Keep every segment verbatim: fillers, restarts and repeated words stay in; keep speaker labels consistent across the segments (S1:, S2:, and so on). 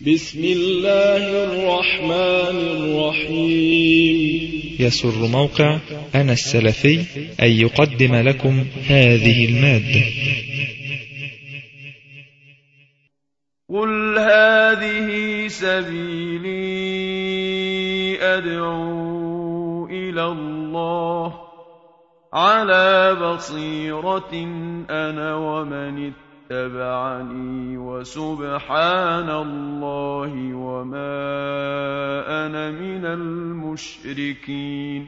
S1: بسم الله الرحمن الرحيم.
S2: يسر موقع أنا السلفي أن يقدم لكم هذه المادة.
S3: قل هذه سبيلي أدعو إلى الله على بصيرة أنا ومن اتبعني وسبحان الله وما أنا من المشركين.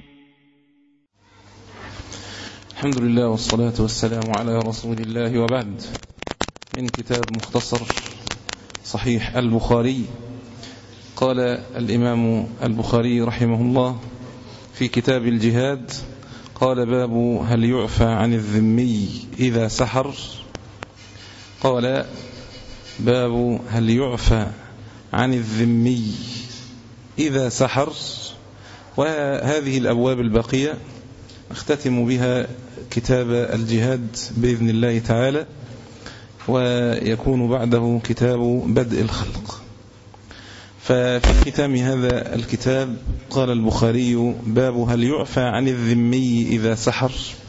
S4: الحمد لله والصلاة والسلام على رسول الله، وبعد. من كتاب مختصر صحيح البخاري، قال الإمام البخاري رحمه الله في كتاب الجهاد، قال: باب هل يعفى عن الذمي إذا سحر. قال: باب هل يعفى عن الذمي إذا سحر. وهذه الأبواب الباقية اختتم بها كتاب الجهاد بإذن الله تعالى، ويكون بعده كتاب بدء الخلق. ففي ختام هذا الكتاب قال البخاري: باب هل يعفى عن الذمي إذا سحر.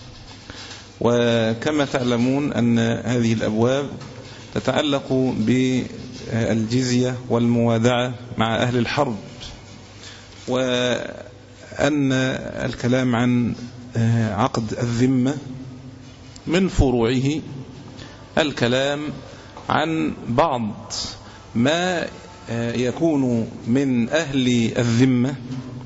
S4: وكما تعلمون أن هذه الأبواب تتعلق بالجزية والموادعة مع أهل الحرب، وأن الكلام عن عقد الذمة من فروعه الكلام عن بعض ما يكون من أهل الذمة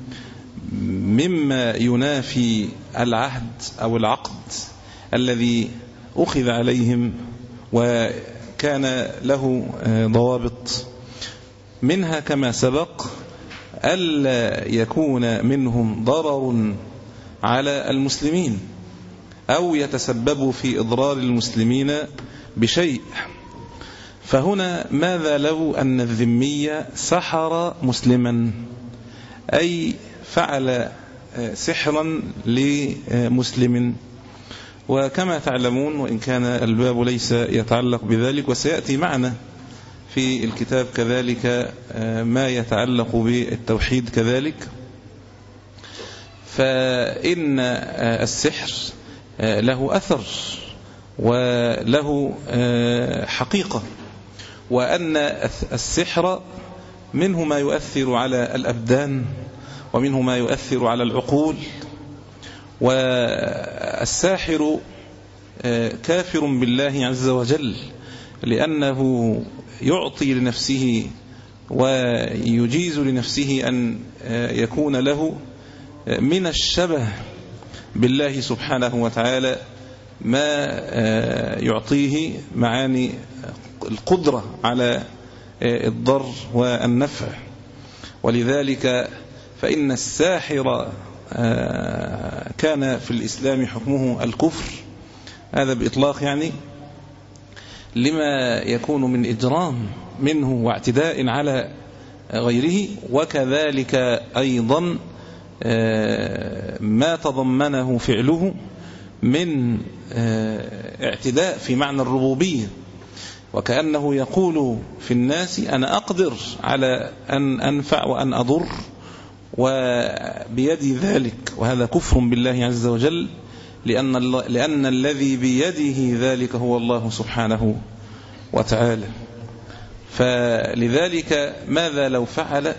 S4: مما ينافي العهد أو العقد الذي أخذ عليهم وكان له ضوابط، منها كما سبق ألا يكون منهم ضرر على المسلمين أو يتسببوا في إضرار المسلمين بشيء. فهنا ماذا لو أن الذمي سحر مسلما، أي فعل سحرا لمسلم؟ وكما تعلمون، وإن كان الباب ليس يتعلق بذلك، وسيأتي معنا في الكتاب كذلك ما يتعلق بالتوحيد كذلك، فإن السحر له أثر وله حقيقة، وأن السحر منه ما يؤثر على الأبدان ومنه ما يؤثر على العقول. والساحر كافر بالله عز وجل، لأنه يعطي لنفسه ويجيز لنفسه أن يكون له من الشبه بالله سبحانه وتعالى ما يعطيه معاني القدرة على الضر والنفع. ولذلك فإن الساحر كان في الإسلام حكمه الكفر، هذا بإطلاق يعني، لما يكون من إجرام منه واعتداء على غيره، وكذلك أيضا ما تضمنه فعله من اعتداء في معنى الربوبية، وكأنه يقول في الناس: أنا أقدر على أن أنفع وأن أضر وبيدي ذلك. وهذا كفر بالله عز وجل، لأن, لأن الذي بيده ذلك هو الله سبحانه وتعالى. فلذلك ماذا لو فعل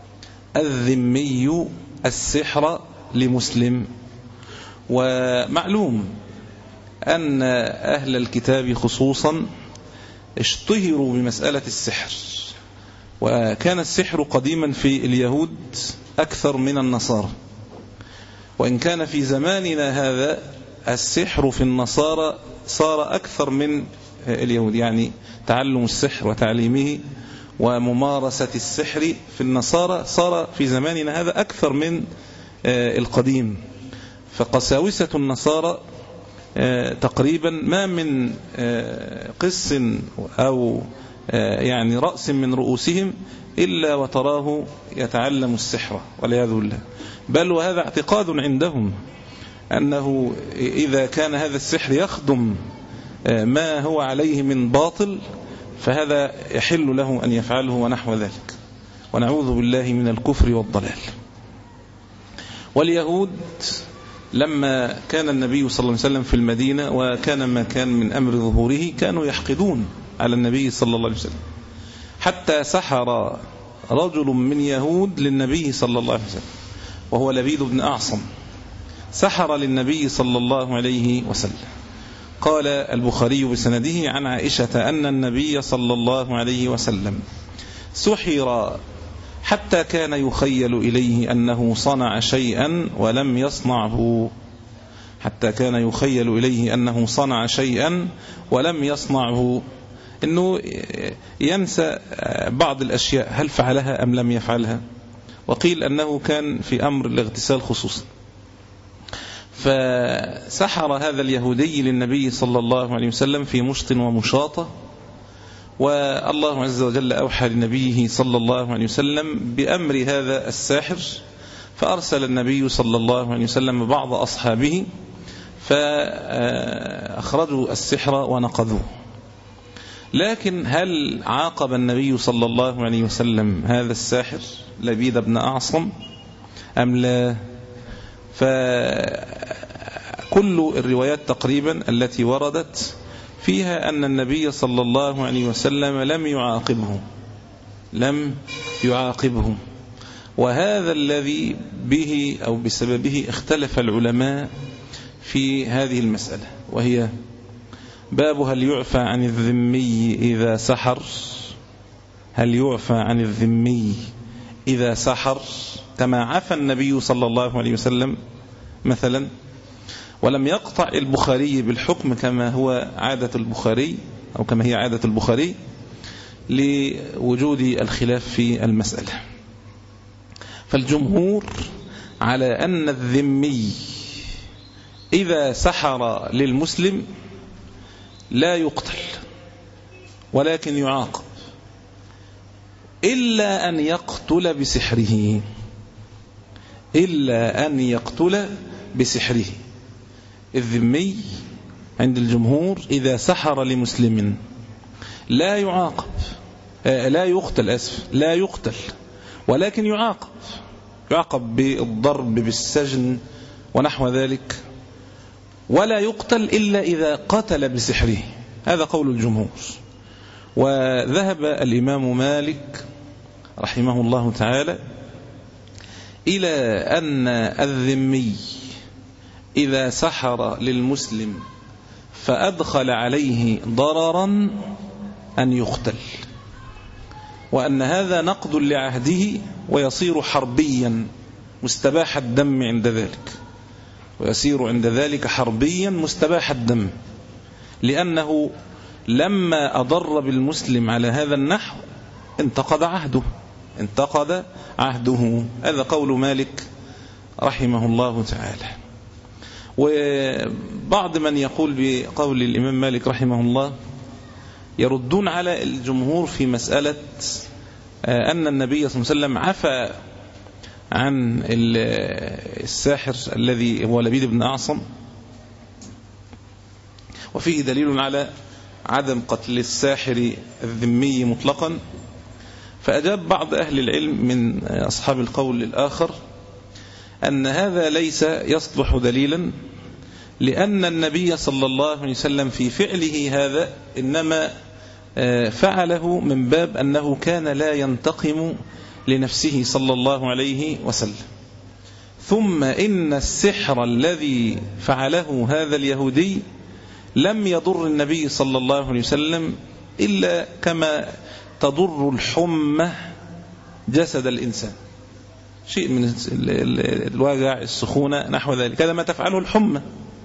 S4: الذمي السحر لمسلم؟ ومعلوم أن أهل الكتاب خصوصا اشتهروا بمسألة السحر، وكان السحر قديما في اليهود أكثر من النصارى، وإن كان في زماننا هذا السحر في النصارى صار أكثر من اليهود، يعني تعلم السحر وتعليمه وممارسة السحر في النصارى صار في زماننا هذا أكثر من القديم. فقساوسة النصارى تقريبا ما من قس أو يعني رأس من رؤوسهم إلا وتراه يتعلم السحر والعياذ بالله. بل وهذا اعتقاد عندهم، أنه إذا كان هذا السحر يخدم ما هو عليه من باطل فهذا يحل له أن يفعله ونحو ذلك، ونعوذ بالله من الكفر والضلال. واليهود لما كان النبي صلى الله عليه وسلم في المدينة وكان ما كان من أمر ظهوره كانوا يحقدون على النبي صلى الله عليه وسلم، حتى سحر رجل من يهود للنبي صلى الله عليه وسلم وهو لبيد بن أعصم، سحر للنبي صلى الله عليه وسلم. قال البخاري بسنده عن عائشة أن النبي صلى الله عليه وسلم سحر حتى كان يخيل إليه أنه صنع شيئا ولم يصنعه، حتى كان يخيل إليه أنه صنع شيئا ولم يصنعه، أنه ينسى بعض الأشياء هل فعلها أم لم يفعلها. وقيل أنه كان في أمر الاغتسال خصوصا. فسحر هذا اليهودي للنبي صلى الله عليه وسلم في مشط ومشاطة، والله عز وجل أوحى لنبيه صلى الله عليه وسلم بأمر هذا الساحر، فأرسل النبي صلى الله عليه وسلم بعض أصحابه فأخرجوا السحر ونقضوه. لكن هل عاقب النبي صلى الله عليه وسلم هذا الساحر لبيد بن أعصم أم لا؟ فكل الروايات تقريبا التي وردت فيها أن النبي صلى الله عليه وسلم لم يعاقبه لم يعاقبه وهذا الذي به أو بسببه اختلف العلماء في هذه المسألة، وهي باب هل يعفى عن الذمي إذا سحر هل يعفى عن الذمي إذا سحر كما عفى النبي صلى الله عليه وسلم مثلا، ولم يقطع البخاري بالحكم كما هو عادة البخاري أو كما هي عادة البخاري لوجود الخلاف في المسألة. فالجمهور على أن الذمي إذا سحر للمسلم لا يقتل ولكن يعاقب إلا أن يقتل بسحره إلا أن يقتل بسحره. الذمي عند الجمهور إذا سحر لمسلم لا يعاقب آه لا يقتل أسف لا يقتل ولكن يعاقب يعاقب بالضرب بالسجن ونحو ذلك، ولا يقتل إلا إذا قتل بسحره. هذا قول الجمهور. وذهب الإمام مالك رحمه الله تعالى إلى أن الذمي إذا سحر للمسلم فأدخل عليه ضررا أن يقتل، وأن هذا نقض لعهده ويصير حربيا مستباح الدم عند ذلك ويصير عند ذلك حربيا مستباح الدم، لأنه لما أضر بالمسلم على هذا النحو انتقض عهده انتقض عهده. هذا قول مالك رحمه الله تعالى. وبعض من يقول بقول الإمام مالك رحمه الله يردون على الجمهور في مسألة أن النبي صلى الله عليه وسلم عفى عن الساحر الذي هو لبيد بن أعصم، وفيه دليل على عدم قتل الساحر الذمي مطلقا. فأجاب بعض أهل العلم من أصحاب القول الآخر أن هذا ليس يصلح دليلا، لأن النبي صلى الله عليه وسلم في فعله هذا إنما فعله من باب أنه كان لا ينتقم لنفسه صلى الله عليه وسلم. ثم إن السحر الذي فعله هذا اليهودي لم يضر النبي صلى الله عليه وسلم إلا كما تضر الحمى جسد الإنسان، شيء من الوجع السخونة نحو ذلك، هذا ما تفعله الحمى.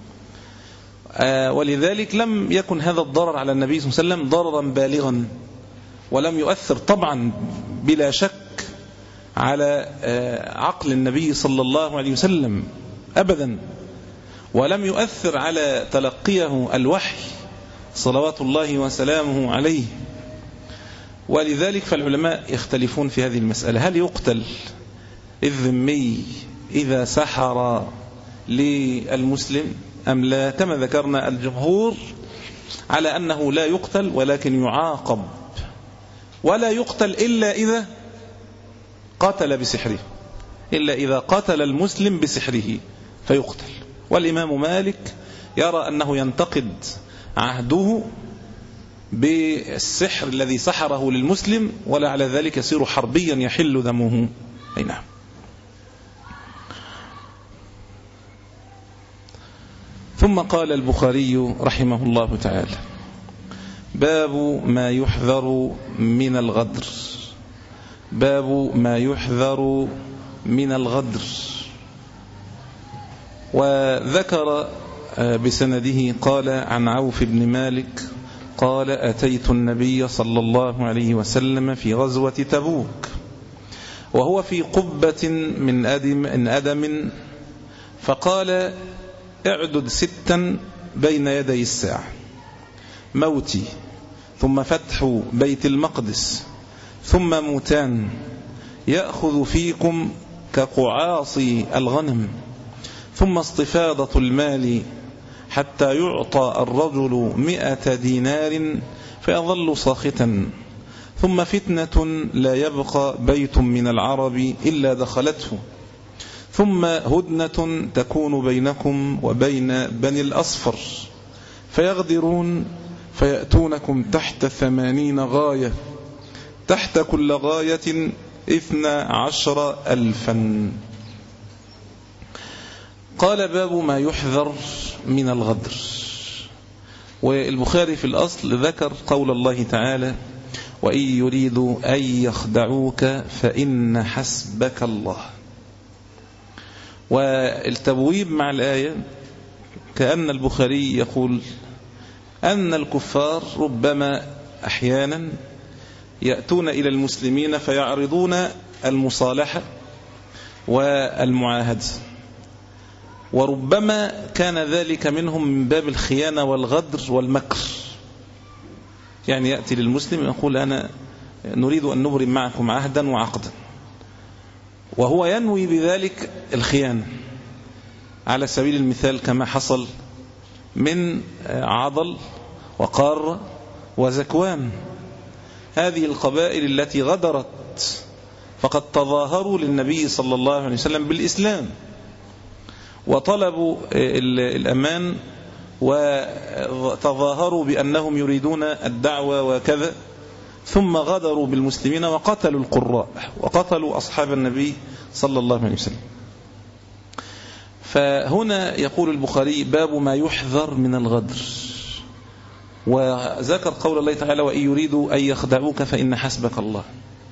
S4: ولذلك لم يكن هذا الضرر على النبي صلى الله عليه وسلم ضررا بالغا، ولم يؤثر طبعا بلا شك على عقل النبي صلى الله عليه وسلم أبدا، ولم يؤثر على تلقيه الوحي صلوات الله وسلامه عليه. ولذلك فالعلماء يختلفون في هذه المسألة، هل يقتل الذمي إذا سحر للمسلم أم لا؟ كما ذكرنا الجمهور على أنه لا يقتل ولكن يعاقب ولا يقتل إلا إذا قتل بسحره، إلا إذا قتل المسلم بسحره فيقتل. والإمام مالك يرى أنه ينتقد عهده بالسحر الذي سحره للمسلم، ولا على ذلك يصير حربيا يحل دمه. أي نعم. ثم قال البخاري رحمه الله تعالى: باب ما يحذر من الغدر. باب ما يحذر من الغدر. وذكر بسنده قال عن عوف بن مالك قال: أتيت النبي صلى الله عليه وسلم في غزوة تبوك وهو في قبة من أدم, من أدم فقال: اعدد ستا بين يدي الساعة: موتي، ثم فتح بيت المقدس، ثم موتان يأخذ فيكم كقعاص الغنم، ثم استفاضة المال حتى يعطى الرجل مئة دينار فيظل ساخطا، ثم فتنة لا يبقى بيت من العرب إلا دخلته، ثم هدنة تكون بينكم وبين بني الأصفر فيغدرون فيأتونكم تحت ثمانين غاية، تحت كل غاية اثنا عشر ألفا. قال: باب ما يحذر من الغدر. والبخاري في الأصل ذكر قول الله تعالى: وإن يريدوا أن يخدعوك فإن حسبك الله. والتبويب مع الآية كأن البخاري يقول أن الكفار ربما أحيانا يأتون إلى المسلمين فيعرضون المصالحة والمعاهدة، وربما كان ذلك منهم من باب الخيانة والغدر والمكر. يعني يأتي للمسلم يقول: أنا نريد أن نبرم معكم عهدا وعقدا، وهو ينوي بذلك الخيانة، على سبيل المثال كما حصل من عضل وقار وزكوان، هذه القبائل التي غدرت فقد تظاهروا للنبي صلى الله عليه وسلم بالإسلام وطلبوا الأمان وتظاهروا بأنهم يريدون الدعوة وكذا، ثم غدروا بالمسلمين وقتلوا القراء وقتلوا أصحاب النبي صلى الله عليه وسلم. فهنا يقول البخاري: باب ما يحذر من الغدر. وذكر قول الله تعالى: وإن يريدوا أن يخدعوك فإن حسبك الله.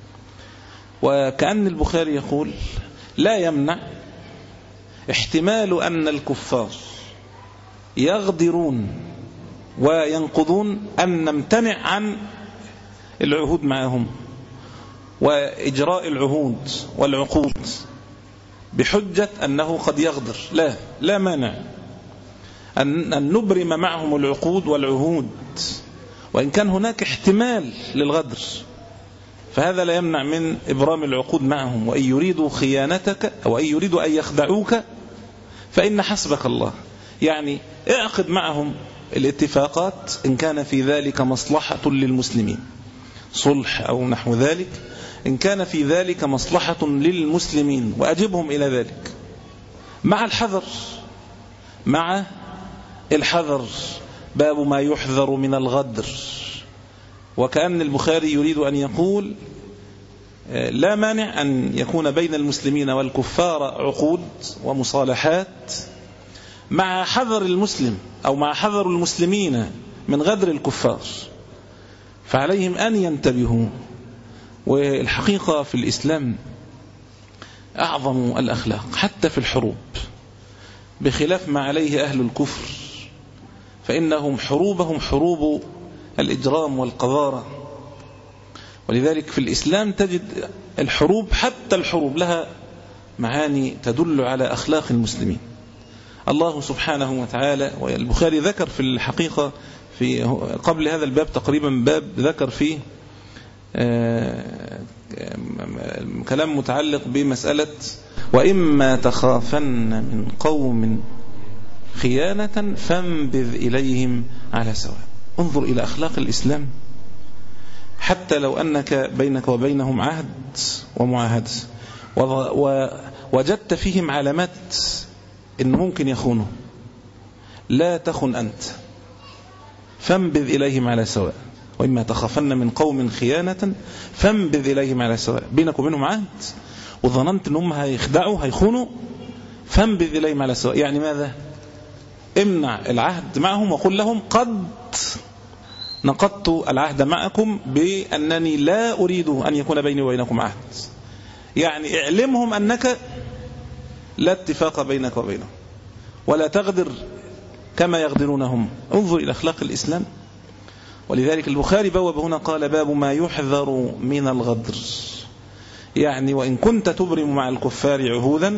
S4: وكأن البخاري يقول: لا يمنع احتمال أن الكفار يغدرون وينقضون أن نمتنع عن العهود معهم وإجراء العهود والعقود بحجة أنه قد يغدر. لا لا مانع أن نبرم معهم العقود والعهود، وإن كان هناك احتمال للغدر فهذا لا يمنع من إبرام العقود معهم. وإن يريدوا خيانتك أو إن يريدوا أن يخدعوك فإن حسبك الله، يعني اعقد معهم الاتفاقات إن كان في ذلك مصلحة للمسلمين، صلح أو نحو ذلك، إن كان في ذلك مصلحة للمسلمين وأجبهم إلى ذلك، مع الحذر مع الحذر. باب ما يحذر من الغدر. وكأن البخاري يريد أن يقول: لا مانع أن يكون بين المسلمين والكفار عقود ومصالحات، مع حذر المسلم أو مع حذر المسلمين من غدر الكفار، فعليهم أن ينتبهوا. والحقيقة في الإسلام أعظم الأخلاق حتى في الحروب، بخلاف ما عليه أهل الكفر، فإنهم حروبهم حروب الإجرام والقذارة. ولذلك في الإسلام تجد الحروب، حتى الحروب لها معاني تدل على أخلاق المسلمين. الله سبحانه وتعالى، والبخاري ذكر في الحقيقة في قبل هذا الباب تقريبا باب ذكر فيه كلام متعلق بمسألة: وإما تخافن من قوم خيانة فانبذ إليهم على سواء. انظر إلى أخلاق الإسلام، حتى لو أنك بينك وبينهم عهد ومعاهدة ووجدت فيهم علامات إنه ممكن يخونوا، لا تخن أنت، فانبذ إليهم على سواء، وإما تخافن من قوم خيانة فانبذ إليهم على سواء. بينك وبينهم عهد وظننت أنهم هيخدعوا هيخونوا، فانبذ إليهم على سواء. يعني ماذا؟ امنع العهد معهم وقل لهم قد نقضت العهد معكم بأنني لا أريد أن يكون بيني وبينكم عهد. يعني اعلمهم أنك لا اتفاق بينك وبينهم، ولا تغدر كما يغدرونهم. انظر إلى أخلاق الإسلام. ولذلك البخاري بواب هنا قال باب ما يحذر من الغدر. يعني وإن كنت تبرم مع الكفار عهودا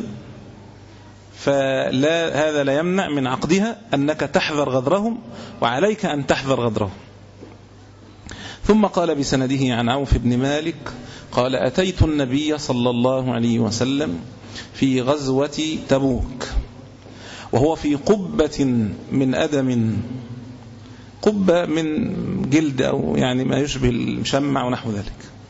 S4: فلا هذا لا يمنع من عقدها أنك تحذر غدرهم، وعليك أن تحذر غدرهم. ثم قال بسنده عن عوف بن مالك قال أتيت النبي صلى الله عليه وسلم في غزوة تبوك وهو في قبة من أدم، قبة من جلد أو يعني ما يشبه المشمع ونحو ذلك.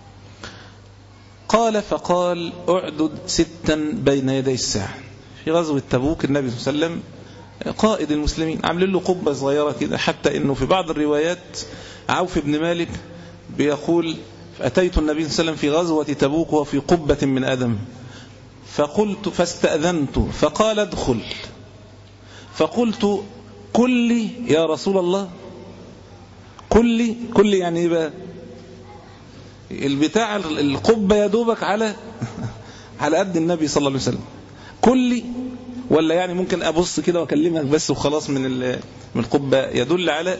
S4: قال فقال أعدد ستا بين يدي الساعة. في غزوة تبوك النبي صلى الله عليه وسلم قائد المسلمين عامل له قبة صغيرة كده، حتى إنه في بعض الروايات عوف بن مالك بيقول أتيت النبي صلى الله عليه وسلم في غزوة تبوك وهو في قبة من أدم، فقلت فاستأذنت فقال ادخل، فقلت كلي يا رسول الله. كلي كلي يعني ايه بقى؟ البتاع القبة يدوبك على على قد النبي صلى الله عليه وسلم. كلي ولا يعني ممكن أبص كده وأكلمك بس وخلاص من من القبة، يدل على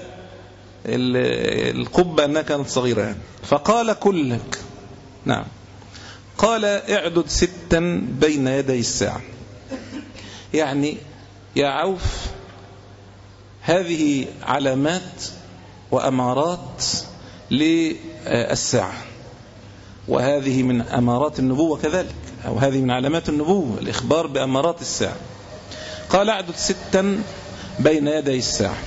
S4: القبة أنها كانت صغيرة يعني. فقال كلك. نعم. قال اعدد ستا بين يدي الساعة. يعني يا عوف هذه علامات وأمارات للساعة، وهذه من أمارات النبوة كذلك، أو هذه من علامات النبوة الإخبار بأمارات الساعة. قال اعدد ستا بين يدي الساعة.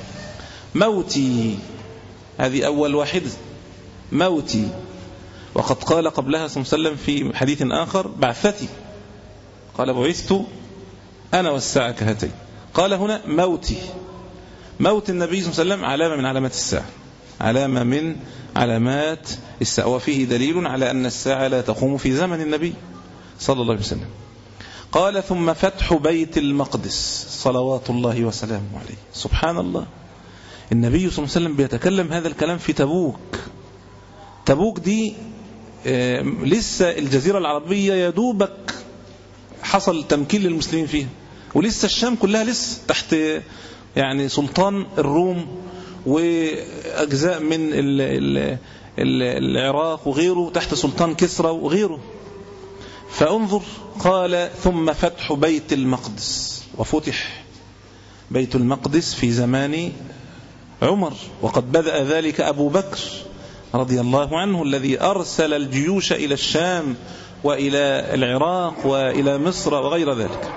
S4: موتي، هذه أول واحدة، موتي. وقد قال قبلها صلى الله عليه وسلم في حديث آخر بعثتي، قال بعثت أنا والساعة كهاتين. قال هنا موتي. موت النبي صلى الله عليه وسلم علامة من علامات الساعة، علامة من علامات الساعة، وفيه دليل على أن الساعة لا تقوم في زمن النبي صلى الله عليه وسلم. قال ثم فتح بيت المقدس صلوات الله وسلامه عليه. سبحان الله، النبي صلى الله عليه وسلم بيتكلم هذا الكلام في تبوك. تبوك دي آه لسه الجزيرة العربية يدوبك حصل تمكين للمسلمين فيها، ولسه الشام كلها لسه تحت يعني سلطان الروم، وأجزاء من ال ال ال العراق وغيره تحت سلطان كسرى وغيره. فانظر، قال ثم فتح بيت المقدس. وفتح بيت المقدس في زمان عمر، وقد بدأ ذلك أبو بكر رضي الله عنه الذي أرسل الجيوش إلى الشام وإلى العراق وإلى مصر وغير ذلك.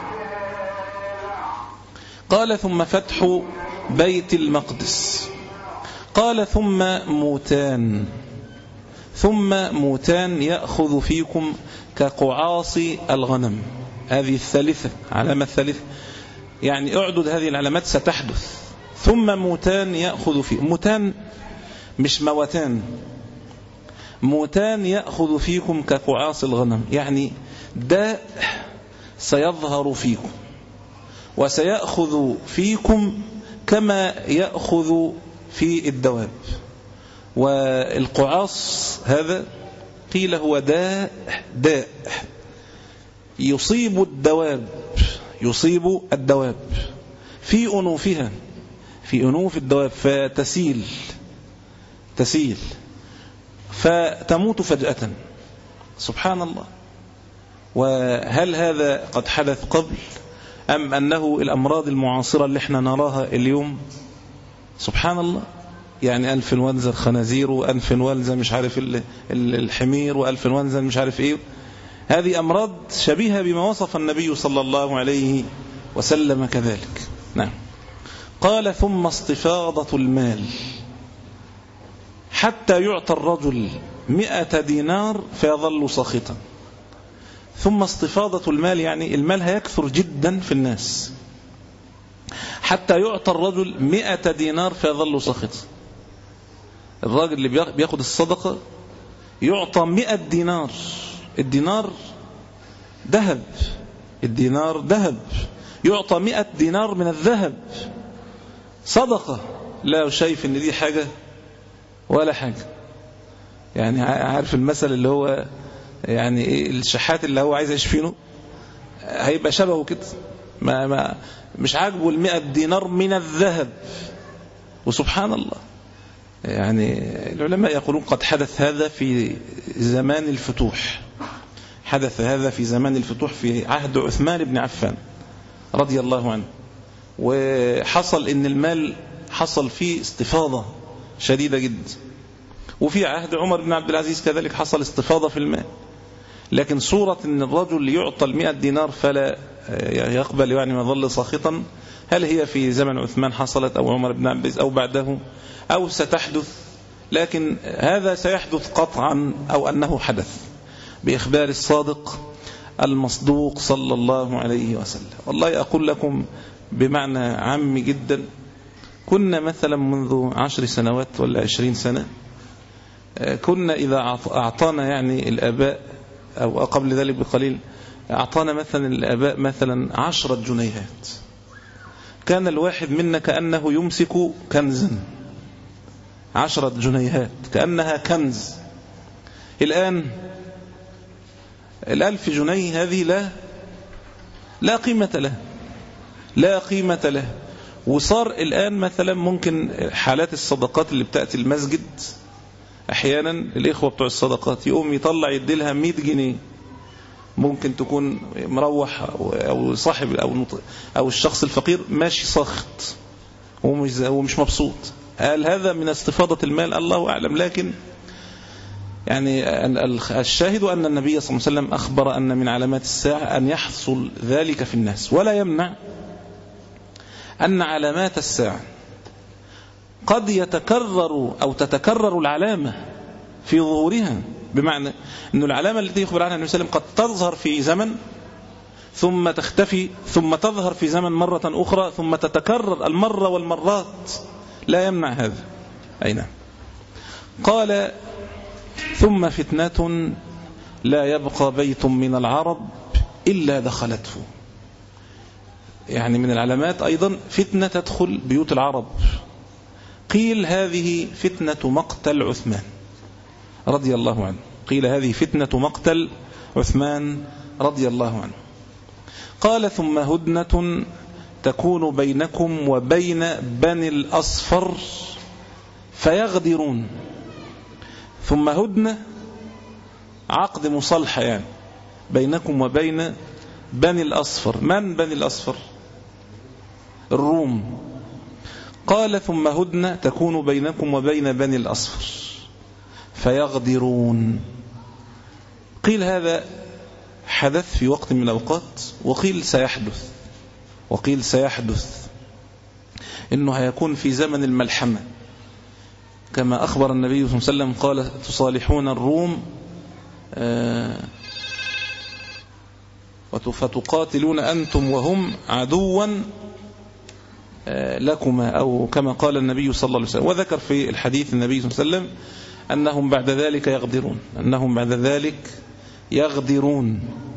S4: قال ثم فتح بيت المقدس. قال ثم موتان. ثم موتان يأخذ فيكم كقعاص الغنم. هذه الثالثة، علامة الثالثة، يعني اعدد هذه العلامات ستحدث. ثم موتان يأخذ فيكم، موتان مش موتان، موتان يأخذ فيكم كقعاص الغنم، يعني داء سيظهر فيكم وسيأخذ فيكم كما يأخذ في الدواب. والقعاص هذا قيل هو داء داء يصيب الدواب، يصيب الدواب في أنوفها، في أنوف الدواب، فتسيل تسيل فتموت فجأة. سبحان الله. وهل هذا قد حدث قبل أم أنه الأمراض المعاصرة اللي احنا نراها اليوم؟ سبحان الله، يعني أنفلونزا الخنازير وأنفلونزا مش عارف الحمير وأنفلونزا مش عارف إيه، هذه أمراض شبيهة بما وصف النبي صلى الله عليه وسلم كذلك. نعم. قال ثم استفاضة المال حتى يعطى الرجل مئة دينار فيظل ساخطا. ثم استفاضة المال، يعني المال هيكثر جدا في الناس، حتى يعطى الرجل مئة دينار فيظل ساخطا. الراجل اللي بياخد الصدقة يعطى مئة دينار. الدينار ذهب، الدينار ذهب، يعطى مئة دينار من الذهب صدقة. لا شايف ان دي حاجة ولا حاجة. يعني عارف المثل اللي هو يعني ايه، الشحات اللي هو عايز يشفينه هيبقى شبهه كده، ما ما مش عاجبه المئة دينار من الذهب. وسبحان الله، يعني العلماء يقولون قد حدث هذا في زمان الفتوح، حدث هذا في زمان الفتوح في عهد عثمان بن عفان رضي الله عنه. وحصل ان المال حصل فيه استفاضة شديدة جدا. وفي عهد عمر بن عبد العزيز كذلك حصل استفاضة في المال. لكن صورة ان الرجل يعطى المئة دينار فلا يقبل يعني ما ظل ساخطا، هل هي في زمن عثمان حصلت أو عمر بن عبد العزيز أو بعده أو ستحدث؟ لكن هذا سيحدث قطعا، أو أنه حدث بإخبار الصادق المصدوق صلى الله عليه وسلم. والله أقول لكم بمعنى عام جدا، كنا مثلا منذ عشر سنوات ولا عشرين سنة، كنا إذا أعطانا يعني الآباء أو قبل ذلك بقليل أعطانا مثلا الآباء مثلا عشرة جنيهات، كان الواحد منا كأنه يمسك كنزا. عشرة جنيهات كأنها كنز. الآن الألف جنيه هذه لا لا قيمة له، لا قيمة له. وصار الآن مثلا ممكن حالات الصدقات اللي بتأتي المسجد أحيانا الإخوة بتوع الصدقات يقوم يطلع يديلها مئة جنيه، ممكن تكون مروح أو صاحب أو أو الشخص الفقير ماشي ساخط ومش ومش مبسوط. قال هذا من استفاضة المال؟ الله أعلم. لكن يعني الشاهد أن النبي صلى الله عليه وسلم أخبر أن من علامات الساعة أن يحصل ذلك في الناس. ولا يمنع أن علامات الساعة قد يتكرر أو تتكرر العلامة في ظهورها، بمعنى أن العلامة التي يخبر عنها النبي صلى الله عليه وسلم قد تظهر في زمن ثم تختفي ثم تظهر في زمن مرة أخرى ثم تتكرر المرة والمرات. لا يمنع هذا. أي نعم. قال ثم فتنة لا يبقى بيت من العرب إلا دخلته. يعني من العلامات أيضا فتنة تدخل بيوت العرب. قيل هذه فتنة مقتل عثمان رضي الله عنه، قيل هذه فتنة مقتل عثمان رضي الله عنه. قال ثم هدنة تكون بينكم وبين بني الأصفر فيغدرون. ثم هدنة عقد مصالحة يعني بينكم وبين بني الأصفر. من بني الأصفر؟ الروم. قال ثم هدنة تكون بينكم وبين بني الأصفر فيغدرون. قيل هذا حدث في وقت من الأوقات، وقيل سيحدث، وقيل سيحدث إنه هيكون في زمن الملحمة، كما أخبر النبي صلى الله عليه وسلم قال تصالحون الروم فتقاتلون أنتم وهم عدوا لكما، أو كما قال النبي صلى الله عليه وسلم. وذكر في الحديث النبي صلى الله عليه وسلم أنهم بعد ذلك يغدرون، أنهم بعد ذلك يغدرون.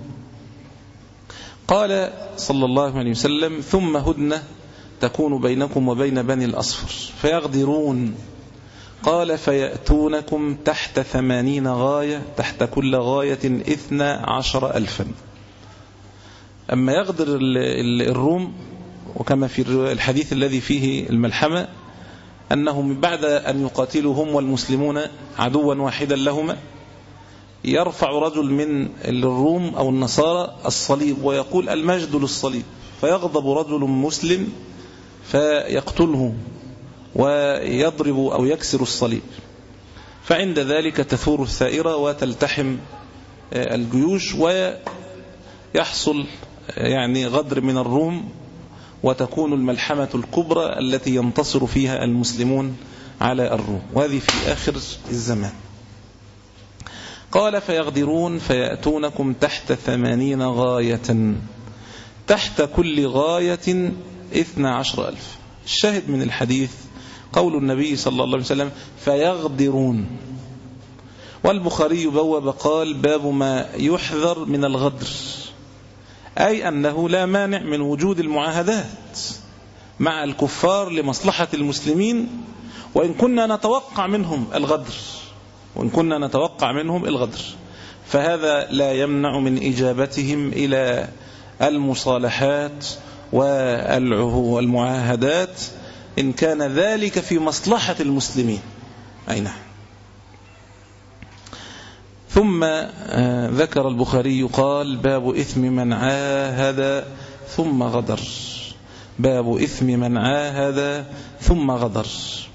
S4: قال صلى الله عليه وسلم ثم هدنة تكون بينكم وبين بني الأصفر فيغدرون. قال فيأتونكم تحت ثمانين غاية، تحت كل غاية إثنى عشر ألفا. أما يغدر الروم، وكما في الحديث الذي فيه الملحمة أنهم بعد أن يقاتلوا هم والمسلمون عدوا واحدا لهما، يرفع رجل من الروم أو النصارى الصليب ويقول المجد للصليب، فيغضب رجل مسلم فيقتله ويضرب أو يكسر الصليب. فعند ذلك تثور الثائرة وتلتحم الجيوش ويحصل يعني غدر من الروم، وتكون الملحمة الكبرى التي ينتصر فيها المسلمون على الروم، وهذه في آخر الزمان. قال فيغدرون فيأتونكم تحت ثمانين غاية، تحت كل غاية اثنا عشر ألف. الشاهد من الحديث قول النبي صلى الله عليه وسلم فيغدرون، والبخاري بواب قال باب ما يحذر من الغدر، أي أنه لا مانع من وجود المعاهدات مع الكفار لمصلحة المسلمين، وإن كنا نتوقع منهم الغدر وإن كنا نتوقع منهم الغدر فهذا لا يمنع من إجابتهم إلى المصالحات والمعاهدات إن كان ذلك في مصلحة المسلمين. أي نعم. ثم ذكر البخاري قال باب إثم من عاهد ثم غدر، باب إثم من عاهد ثم غدر.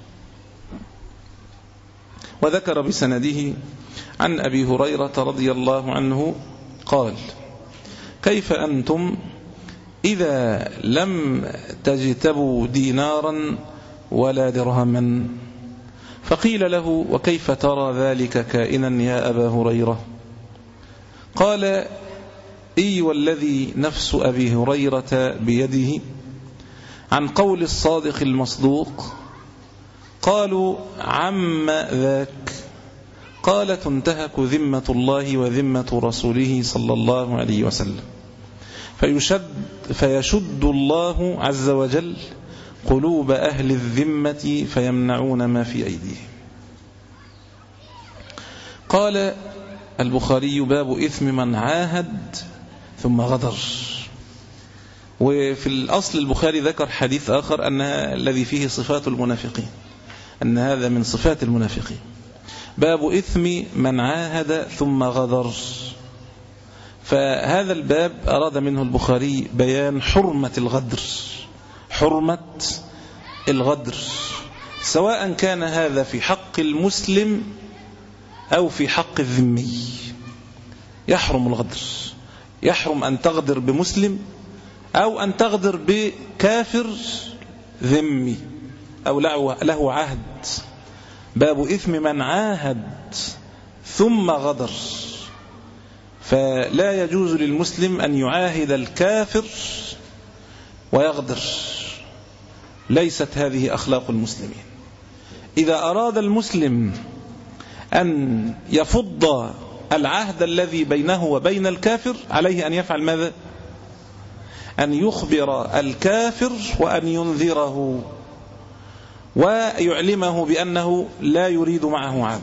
S4: وذكر بسنده عن أبي هريرة رضي الله عنه قال كيف أنتم إذا لم تجتبوا دينارا ولا درهما؟ فقيل له وكيف ترى ذلك كائنا يا أبا هريرة؟ قال إي والذي نفس أبي هريرة بيده عن قول الصادق المصدوق. قالوا عم ذاك؟ قال تنتهك ذمة الله وذمة رسوله صلى الله عليه وسلم، فيشد, فيشد الله عز وجل قلوب أهل الذمة فيمنعون ما في أيديهم. قال البخاري باب إثم من عاهد ثم غدر. وفي الأصل البخاري ذكر حديث آخر أن الذي فيه صفات المنافقين، أن هذا من صفات المنافقين. باب إثم من عاهد ثم غدر. فهذا الباب أراد منه البخاري بيان حرمة الغدر، حرمة الغدر سواء كان هذا في حق المسلم أو في حق الذمي. يحرم الغدر، يحرم أن تغدر بمسلم أو أن تغدر بكافر ذمي أو له عهد. باب إثم من عاهد ثم غدر، فلا يجوز للمسلم أن يعاهد الكافر ويغدر، ليست هذه أخلاق المسلمين. إذا أراد المسلم أن يفض العهد الذي بينه وبين الكافر عليه أن يفعل ماذا؟ أن يخبر الكافر وأن ينذره ويعلمه بأنه لا يريد معه عهد.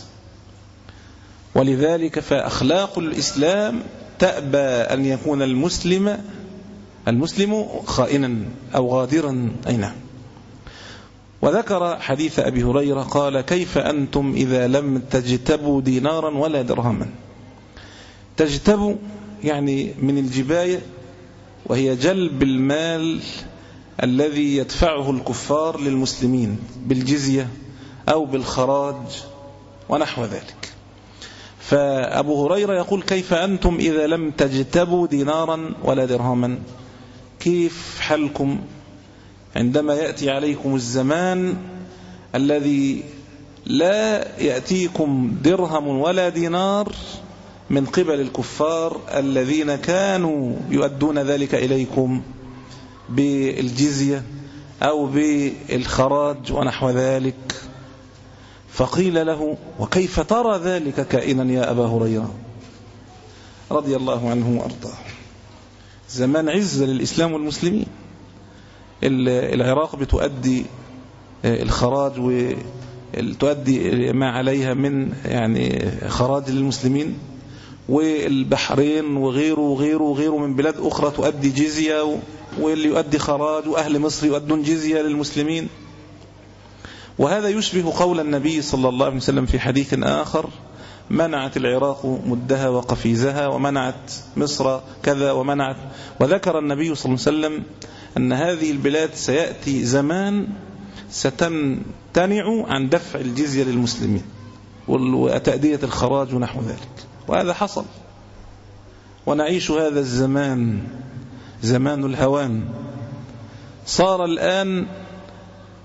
S4: ولذلك فأخلاق الإسلام تأبى أن يكون المسلم المسلم خائنا أو غادرا. أي نعم. وذكر حديث أبي هريرة قال كيف أنتم إذا لم تجتبوا دينارا ولا درهما؟ تجتبوا يعني من الجباية، وهي جلب المال الذي يدفعه الكفار للمسلمين بالجزية أو بالخراج ونحو ذلك. فأبو هريرة يقول كيف أنتم إذا لم تجتبوا دينارا ولا درهما؟ كيف حالكم عندما يأتي عليكم الزمان الذي لا يأتيكم درهم ولا دينار من قبل الكفار الذين كانوا يؤدون ذلك إليكم بالجزية أو بالخراج ونحو ذلك؟ فقيل له وكيف ترى ذلك كائنا يا أبا هريرة رضي الله عنه وأرضاه؟ زمان عزة للإسلام والمسلمين، العراق بتؤدي الخراج وتؤدي ما عليها من يعني خراج للمسلمين، والبحرين وغيره وغيره وغيره من بلاد أخرى تؤدي جزية، واللي يؤدي خراج، وأهل مصر يؤدون جزية للمسلمين. وهذا يشبه قول النبي صلى الله عليه وسلم في حديث آخر منعت العراق مدها وقفيزها ومنعت مصر كذا ومنعت. وذكر النبي صلى الله عليه وسلم أن هذه البلاد سيأتي زمان ستمتنع عن دفع الجزية للمسلمين وتأدية الخراج ونحو ذلك. وهذا حصل، ونعيش هذا الزمان زمان الهوان. صار الآن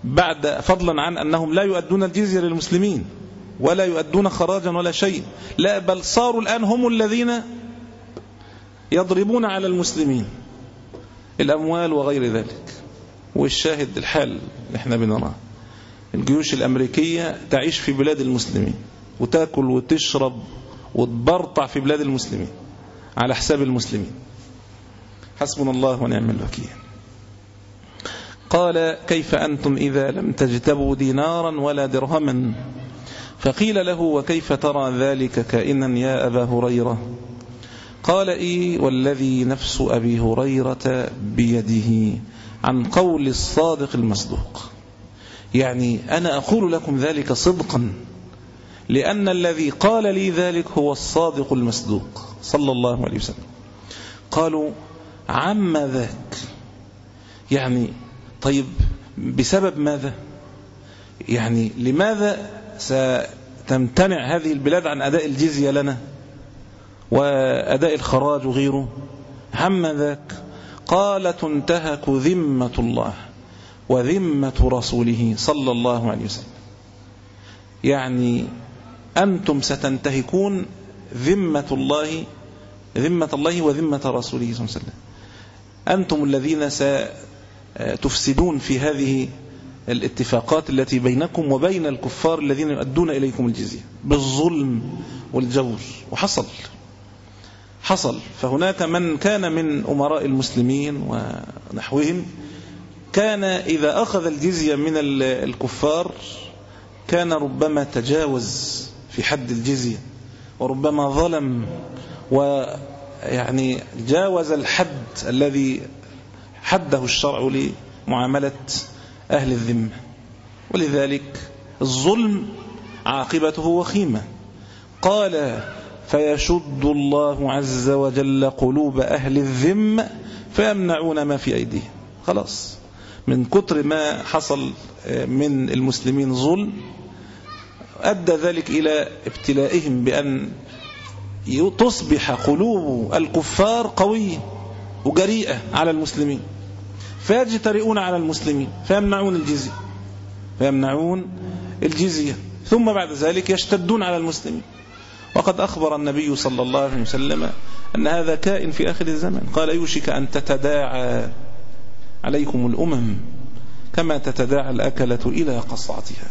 S4: بعد فضلا عن أنهم لا يؤدون الجزية للمسلمين ولا يؤدون خراجا ولا شيء، لا بل صاروا الآن هم الذين يضربون على المسلمين الأموال وغير ذلك. والشاهد الحال اللي احنا بنراه، الجيوش الأمريكية تعيش في بلاد المسلمين وتأكل وتشرب وتبرطع في بلاد المسلمين على حساب المسلمين. حسبنا الله ونعم الوكيل. قال كيف أنتم إذا لم تجتبوا دينارا ولا درهما؟ فقيل له وكيف ترى ذلك كائنا يا أبا هريرة؟ قال إيه والذي نفس أبي هريرة بيده عن قول الصادق المصدوق، يعني أنا أقول لكم ذلك صدقا لأن الذي قال لي ذلك هو الصادق المصدوق صلى الله عليه وسلم. قالوا عم ذاك، يعني طيب بسبب ماذا؟ يعني لماذا ستمتنع هذه البلاد عن أداء الجزية لنا وأداء الخراج وغيره؟ عم ذاك. قال تنتهك ذمة الله وذمة رسوله صلى الله عليه وسلم، يعني أنتم ستنتهكون ذمة الله ذمة الله وذمة رسوله صلى الله عليه وسلم، أنتم الذين ستفسدون في هذه الاتفاقات التي بينكم وبين الكفار الذين يؤدون إليكم الجزية بالظلم والجور. وحصل حصل فهناك من كان من أمراء المسلمين ونحوهم كان إذا أخذ الجزية من الكفار كان ربما تجاوز في حد الجزية وربما ظلم ويعني جاوز الحد الذي حده الشرع لمعاملة أهل الذمة. ولذلك الظلم عاقبته وخيمة. قال فيشد الله عز وجل قلوب أهل الذمة فيمنعون ما في أيديهم. خلاص من كتر ما حصل من المسلمين ظلم أدى ذلك إلى ابتلائهم بأن تصبح قلوب الكفار قوية وجريئة على المسلمين فيجترئون على المسلمين فيمنعون الجزية فيمنعون الجزية ثم بعد ذلك يشتدون على المسلمين. وقد أخبر النبي صلى الله عليه وسلم أن هذا كائن في آخر الزمان. قال يوشك أن تتداعى عليكم الأمم كما تتداعى الأكلة إلى قصعتها.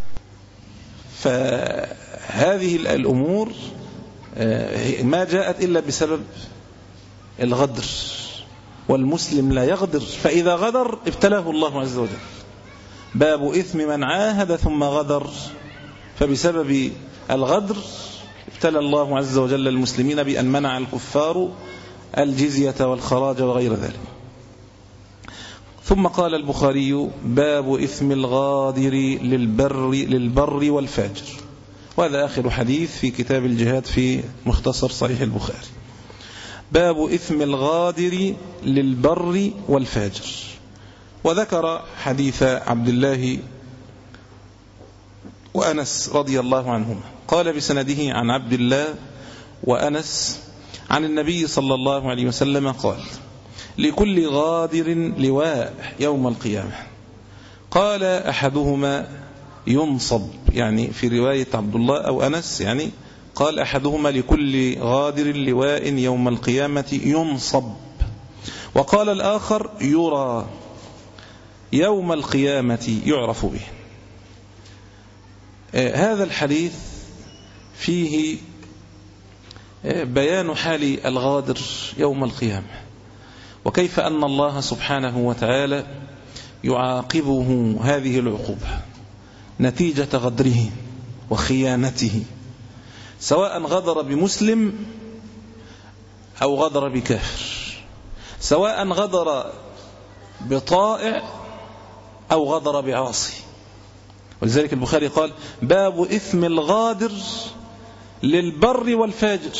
S4: فهذه الأمور ما جاءت إلا بسبب الغدر، والمسلم لا يغدر، فإذا غدر ابتلاه الله عز وجل. باب إثم من عاهد ثم غدر، فبسبب الغدر ابتلى الله عز وجل المسلمين بأن منع الكفار الجزية والخراج وغير ذلك. ثم قال البخاري باب إثم الغادر للبر, للبر والفاجر، وهذا آخر حديث في كتاب الجهاد في مختصر صحيح البخاري. باب إثم الغادر للبر والفاجر. وذكر حديث عبد الله وأنس رضي الله عنهما قال بسنده عن عبد الله وأنس عن النبي صلى الله عليه وسلم قال لكل غادر لواء يوم القيامة. قال أحدهما ينصب، يعني في رواية عبد الله أو أنس يعني قال أحدهما لكل غادر لواء يوم القيامة ينصب، وقال الآخر يرى يوم القيامة يعرف به. هذا الحديث فيه بيان حال الغادر يوم القيامة، وكيف أن الله سبحانه وتعالى يعاقبه هذه العقوبة نتيجة غدره وخيانته، سواء غدر بمسلم أو غدر بكافر، سواء غدر بطائع أو غدر بعاصي. ولذلك البخاري قال باب إثم الغادر للبر والفاجر.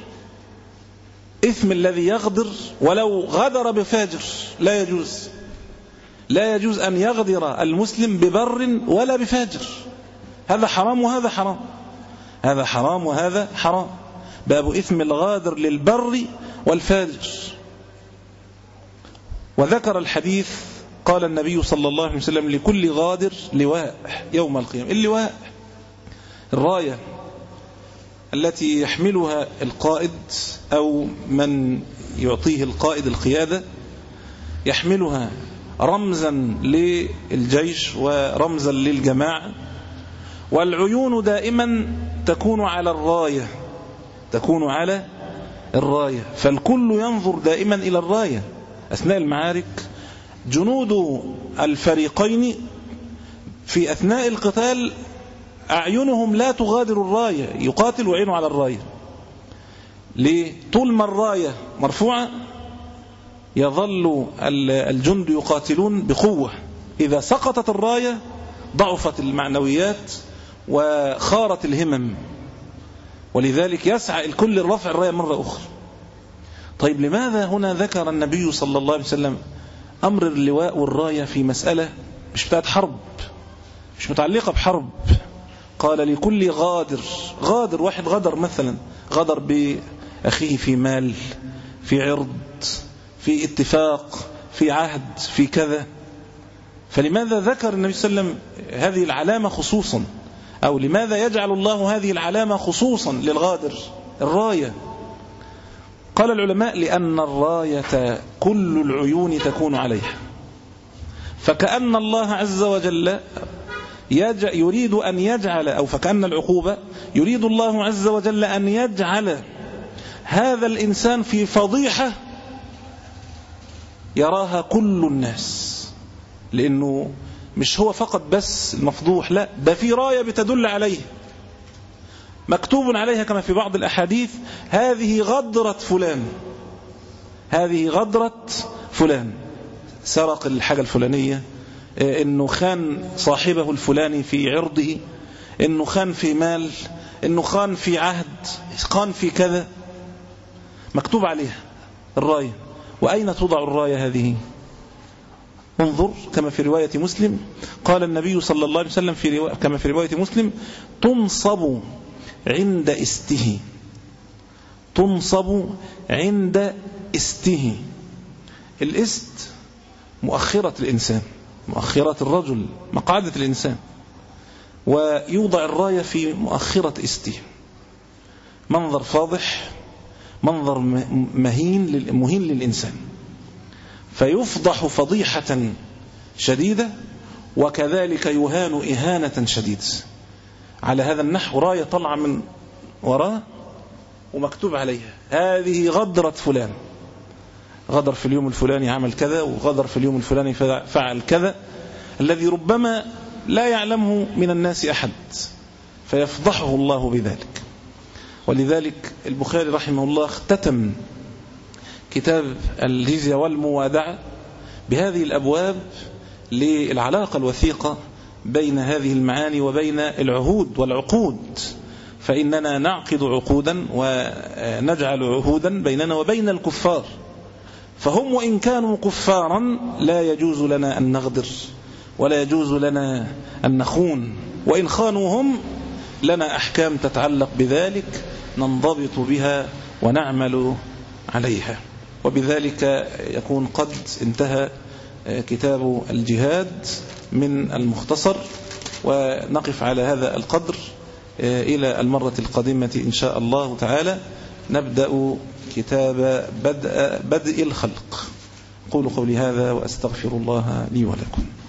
S4: إثم الذي يغدر ولو غدر بفاجر لا يجوز، لا يجوز أن يغدر المسلم ببر ولا بفاجر، هذا حرام وهذا حرام، هذا حرام وهذا حرام. باب إثم الغادر للبر والفاجر. وذكر الحديث قال النبي صلى الله عليه وسلم لكل غادر لواء يوم القيامة. اللواء الراية التي يحملها القائد أو من يعطيه القائد القيادة، يحملها رمزا للجيش ورمزا للجماعة. والعيون دائما تكون على الراية، تكون على الراية، فالكل ينظر دائما إلى الراية أثناء المعارك. جنود الفريقين في أثناء القتال أعينهم لا تغادر الراية، يقاتل وعينه على الراية. ليه؟ طول ما الراية مرفوعة يظل الجند يقاتلون بقوة. إذا سقطت الراية ضعفت المعنويات وخارت الهمم، ولذلك يسعى الكل لرفع الراية مرة أخرى. طيب لماذا هنا ذكر النبي صلى الله عليه وسلم أمر اللواء والراية في مسألة مش بتاعت حرب، مش متعلقة بحرب؟ قال لكل غادر، غادر واحد غدر مثلا، غدر بأخيه في مال، في عرض، في اتفاق، في عهد، في كذا. فلماذا ذكر النبي صلى الله عليه وسلم هذه العلامة خصوصا؟ أو لماذا يجعل الله هذه العلامة خصوصا للغادر الراية؟ قال العلماء لأن الراية كل العيون تكون عليها، فكأن الله عز وجل يريد أن يجعل، أو فكأن العقوبة يريد الله عز وجل أن يجعل هذا الإنسان في فضيحة يراها كل الناس، لأنه مش هو فقط بس المفضوح، لا، ده في راية بتدل عليه مكتوب عليها كما في بعض الأحاديث هذه غدرة فلان، هذه غدرة فلان، سرق الحاجة الفلانية، إنه خان صاحبه الفلاني في عرضه، إنه خان في مال، إنه خان في عهد، خان في كذا، مكتوب عليها الراية. وأين توضع الراية هذه؟ انظر كما في رواية مسلم قال النبي صلى الله عليه وسلم في رواية كما في رواية مسلم تنصب عند استه، تنصب عند استه. الاست مؤخرة الإنسان، مؤخرة الرجل، مقعدة الإنسان، ويوضع الراية في مؤخرة استه. منظر فاضح، منظر مهين مهين للإنسان، فيفضح فضيحة شديدة، وكذلك يهان إهانة شديدة. على هذا النحو راية طلع من وراء ومكتوب عليها هذه غدرة فلان، غدر في اليوم الفلاني عمل كذا، وغدر في اليوم الفلاني فعل كذا، الذي ربما لا يعلمه من الناس أحد، فيفضحه الله بذلك. ولذلك البخاري رحمه الله اختتم كتاب الجزية والموادعة بهذه الأبواب للعلاقة الوثيقة بين هذه المعاني وبين العهود والعقود. فإننا نعقد عقودا ونجعل عهودا بيننا وبين الكفار، فهم وإن كانوا كفارا لا يجوز لنا أن نغدر ولا يجوز لنا أن نخون، وإن خانوا هم لنا أحكام تتعلق بذلك ننضبط بها ونعمل عليها. وبذلك يكون قد انتهى كتاب الجهاد من المختصر، ونقف على هذا القدر إلى المرة القادمة إن شاء الله تعالى. نبدأ كتاب بدء, بدء الخلق. قولوا قولي هذا وأستغفر الله لي ولكم.